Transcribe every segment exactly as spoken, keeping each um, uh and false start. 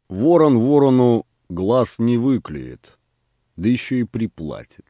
Ворон ворону глаз не выклюет, да еще и приплатит.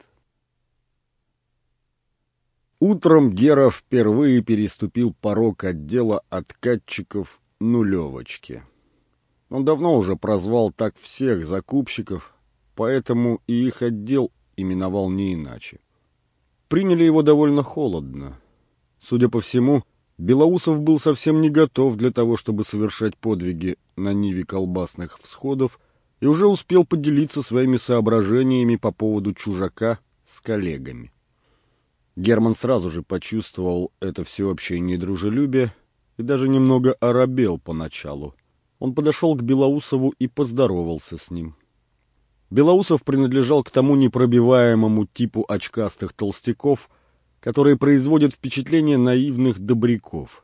Утром Гера впервые переступил порог отдела откатчиков нулевочки. Он давно уже прозвал так всех закупщиков, поэтому и их отдел именовал не иначе. Приняли его довольно холодно. Судя по всему, Белоусов был совсем не готов для того, чтобы совершать подвиги на ниве колбасных всходов, и уже успел поделиться своими соображениями по поводу чужака с коллегами. Герман сразу же почувствовал это всеобщее недружелюбие и даже немного оробел поначалу. Он подошел к Белоусову и поздоровался с ним. Белоусов принадлежал к тому непробиваемому типу очкастых толстяков, которые производят впечатление наивных добряков.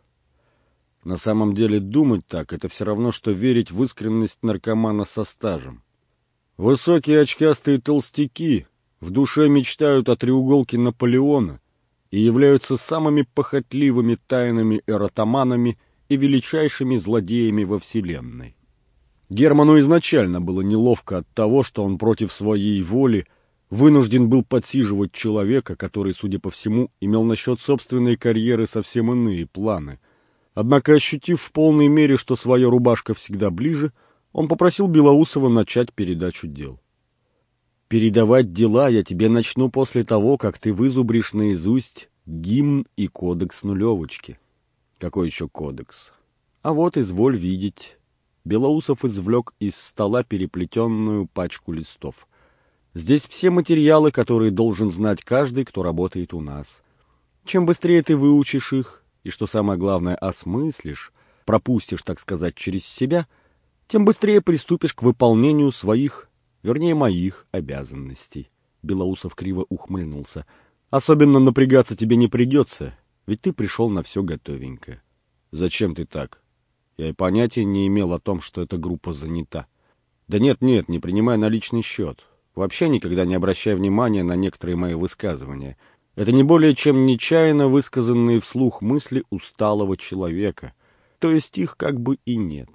На самом деле думать так — это все равно, что верить в искренность наркомана со стажем. Высокие очкастые толстяки в душе мечтают о треуголке Наполеона и являются самыми похотливыми тайными эротоманами и величайшими злодеями во Вселенной. Герману изначально было неловко от того, что он против своей воли вынужден был подсиживать человека, который, судя по всему, имел насчет собственной карьеры совсем иные планы. Однако, ощутив в полной мере, что своя рубашка всегда ближе, он попросил Белоусова начать передачу дел. «Передавать дела я тебе начну после того, как ты вызубришь наизусть гимн и кодекс нулевочки». «Какой еще кодекс?» «А вот, изволь видеть». Белоусов извлек из стола переплетенную пачку листов. «Здесь все материалы, которые должен знать каждый, кто работает у нас. Чем быстрее ты выучишь их, и, что самое главное, осмыслишь, пропустишь, так сказать, через себя, тем быстрее приступишь к выполнению своих, вернее, моих обязанностей». Белоусов криво ухмыльнулся. «Особенно напрягаться тебе не придется, ведь ты пришел на все готовенькое». «Зачем ты так? Я и понятия не имел о том, что эта группа занята». «Да нет-нет, не принимай на личный счет. Вообще никогда не обращай внимания на некоторые мои высказывания. Это не более чем нечаянно высказанные вслух мысли усталого человека, то есть их как бы и нет».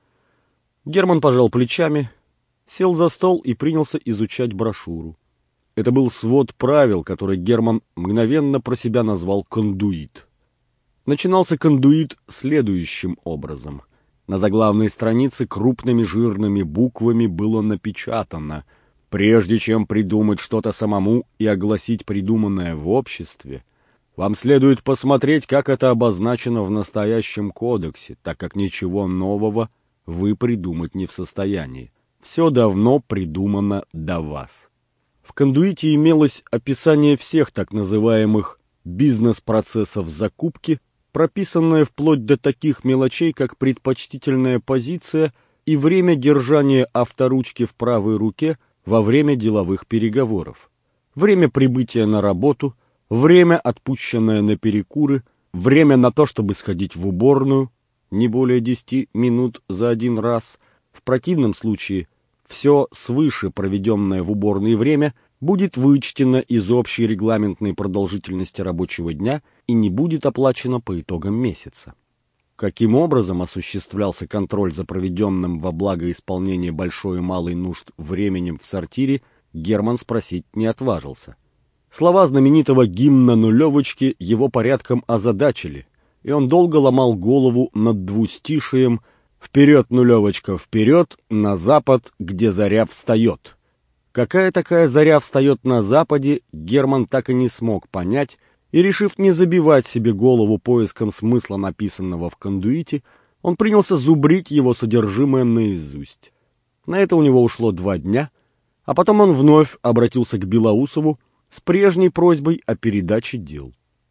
Герман пожал плечами, сел за стол и принялся изучать брошюру. Это был свод правил, который Герман мгновенно про себя назвал «кондуит». Начинался кондуит следующим образом. На заглавной странице крупными жирными буквами было напечатано: «Прежде чем придумать что-то самому и огласить придуманное в обществе, вам следует посмотреть, как это обозначено в настоящем кодексе, так как ничего нового вы придумать не в состоянии. Все давно придумано до вас». В кондуите имелось описание всех так называемых бизнес-процессов закупки, прописанное вплоть до таких мелочей, как предпочтительная позиция и время держания авторучки в правой руке во время деловых переговоров, время прибытия на работу, время, отпущенное на перекуры, время на то, чтобы сходить в уборную, не более десяти минут за один раз. В противном случае все свыше проведенное в уборной время будет вычтено из общей регламентной продолжительности рабочего дня и не будет оплачено по итогам месяца. Каким образом осуществлялся контроль за проведенным во благо исполнения большой и малой нужд временем в сортире, Герман спросить не отважился. Слова знаменитого гимна нулевочки его порядком озадачили, и он долго ломал голову над двустишием «Вперед, нулевочка, вперед, на запад, где заря встает». Какая такая заря встает на западе, Герман так и не смог понять, и, решив не забивать себе голову поиском смысла написанного в кондуите, он принялся зубрить его содержимое наизусть. На это у него ушло два дня, а потом он вновь обратился к Белоусову с прежней просьбой о передаче дел.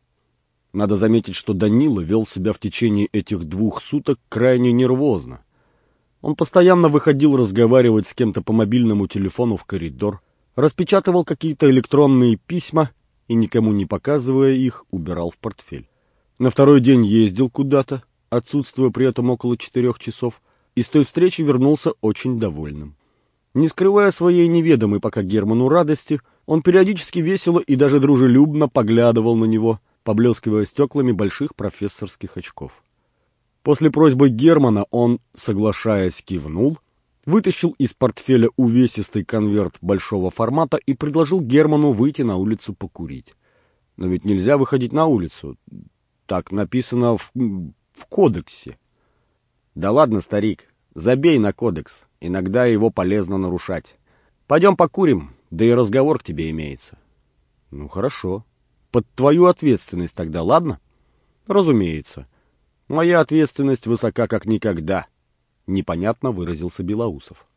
Надо заметить, что Данила вел себя в течение этих двух суток крайне нервозно. Он постоянно выходил разговаривать с кем-то по мобильному телефону в коридор, распечатывал какие-то электронные письма и, никому не показывая их, убирал в портфель. На второй день ездил куда-то, отсутствуя при этом около четырех часов, и с той встречи вернулся очень довольным. Не скрывая своей неведомой пока Герману радости, он периодически весело и даже дружелюбно поглядывал на него, поблескивая стеклами больших профессорских очков. После просьбы Германа он, соглашаясь, кивнул, вытащил из портфеля увесистый конверт большого формата и предложил Герману выйти на улицу покурить. Но ведь нельзя выходить на улицу. Так написано в, в кодексе. Да ладно, старик, забей на кодекс. Иногда его полезно нарушать. Пойдем покурим, да и разговор к тебе имеется. Ну хорошо. Под твою ответственность тогда, ладно? Разумеется. Моя ответственность высока как никогда. Непонятно выразился Белоусов.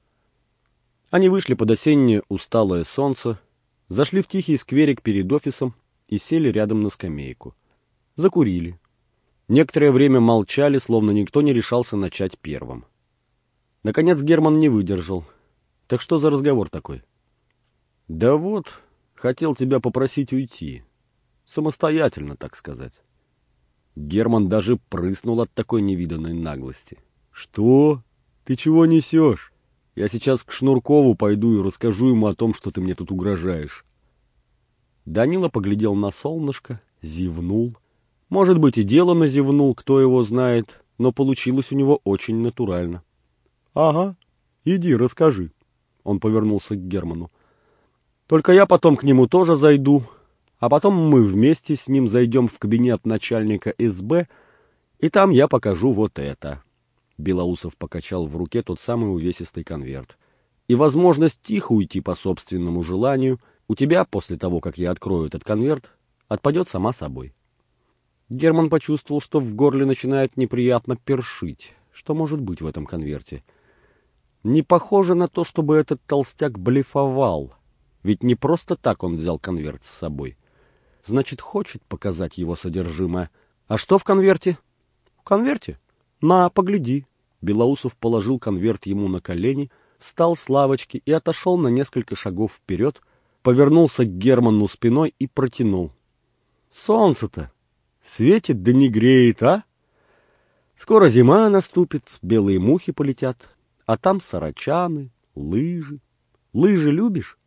Они вышли под осеннее усталое солнце, зашли в тихий скверик перед офисом и сели рядом на скамейку. Закурили. Некоторое время молчали, словно никто не решался начать первым. Наконец Герман не выдержал. Так что за разговор такой? Да вот, хотел тебя попросить уйти. Самостоятельно, так сказать. Герман даже прыснул от такой невиданной наглости. Что? Ты чего несешь? Я сейчас к Шнуркову пойду и расскажу ему о том, что ты мне тут угрожаешь. Данила поглядел на солнышко, зевнул. Может быть, и деланно зевнул, кто его знает, но получилось у него очень натурально. — Ага, иди, расскажи. Он повернулся к Герману. — Только я потом к нему тоже зайду, а потом мы вместе с ним зайдем в кабинет начальника эс бэ, и там я покажу вот это. Белоусов покачал в руке тот самый увесистый конверт. И возможность тихо уйти по собственному желанию у тебя, после того, как я открою этот конверт, отпадет сама собой. Герман почувствовал, что в горле начинает неприятно першить. Что может быть в этом конверте? Не похоже на то, чтобы этот толстяк блефовал. Ведь не просто так он взял конверт с собой. Значит, хочет показать его содержимое. А что в конверте? В конверте? На, погляди. Белоусов положил конверт ему на колени, встал с лавочки и отошел на несколько шагов вперед, повернулся к Герману спиной и протянул. Солнце-то светит да не греет, а? Скоро зима наступит, белые мухи полетят, а там сарачаны, лыжи. Лыжи любишь?